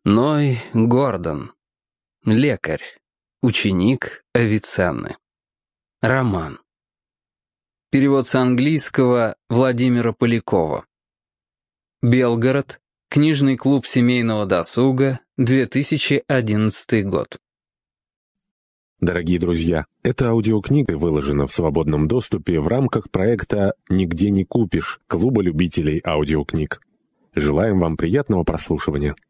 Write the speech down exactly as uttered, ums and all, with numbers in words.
Ной Гордон. Лекарь. Ученик Авиценны. Роман. Перевод с английского Владимира Полякова. Белгород. Книжный клуб семейного досуга. две тысячи одиннадцатый год. Дорогие друзья, эта аудиокнига выложена в свободном доступе в рамках проекта «Нигде не купишь» Клуба любителей аудиокниг. Желаем вам приятного прослушивания.